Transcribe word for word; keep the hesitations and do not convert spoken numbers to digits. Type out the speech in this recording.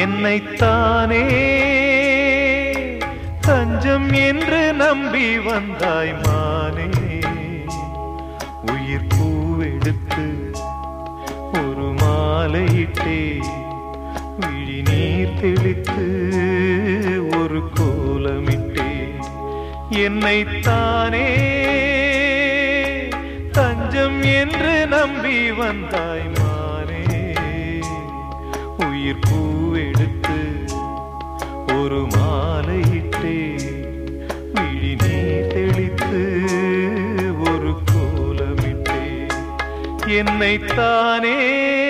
என்னைத்தானே தஞ்சம் என்று நம்பி வந்தாய் மானே. உயிர் பூவெடுத்து ஒரு மாலையிட்டே விழி நீர் தெளித்து ஒரு கோலமிட்டே. என்னைத்தானே தஞ்சம் என்று நம்பி வந்தாய் மானே. உயிர் பூவெடுத்து ஒரு மாலையிட்டே விழி நீர் தெளித்து ஒரு கோலமிட்டே. என்னைத்தானே